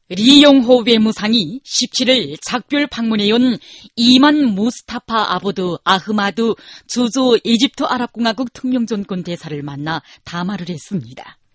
리용호 외무상이 17일 작별 방문해온 이만 무스타파 아보드 아흐마드 주조 이집트 아랍공화국 특명전권 대사를 만나 담화를 했습니다.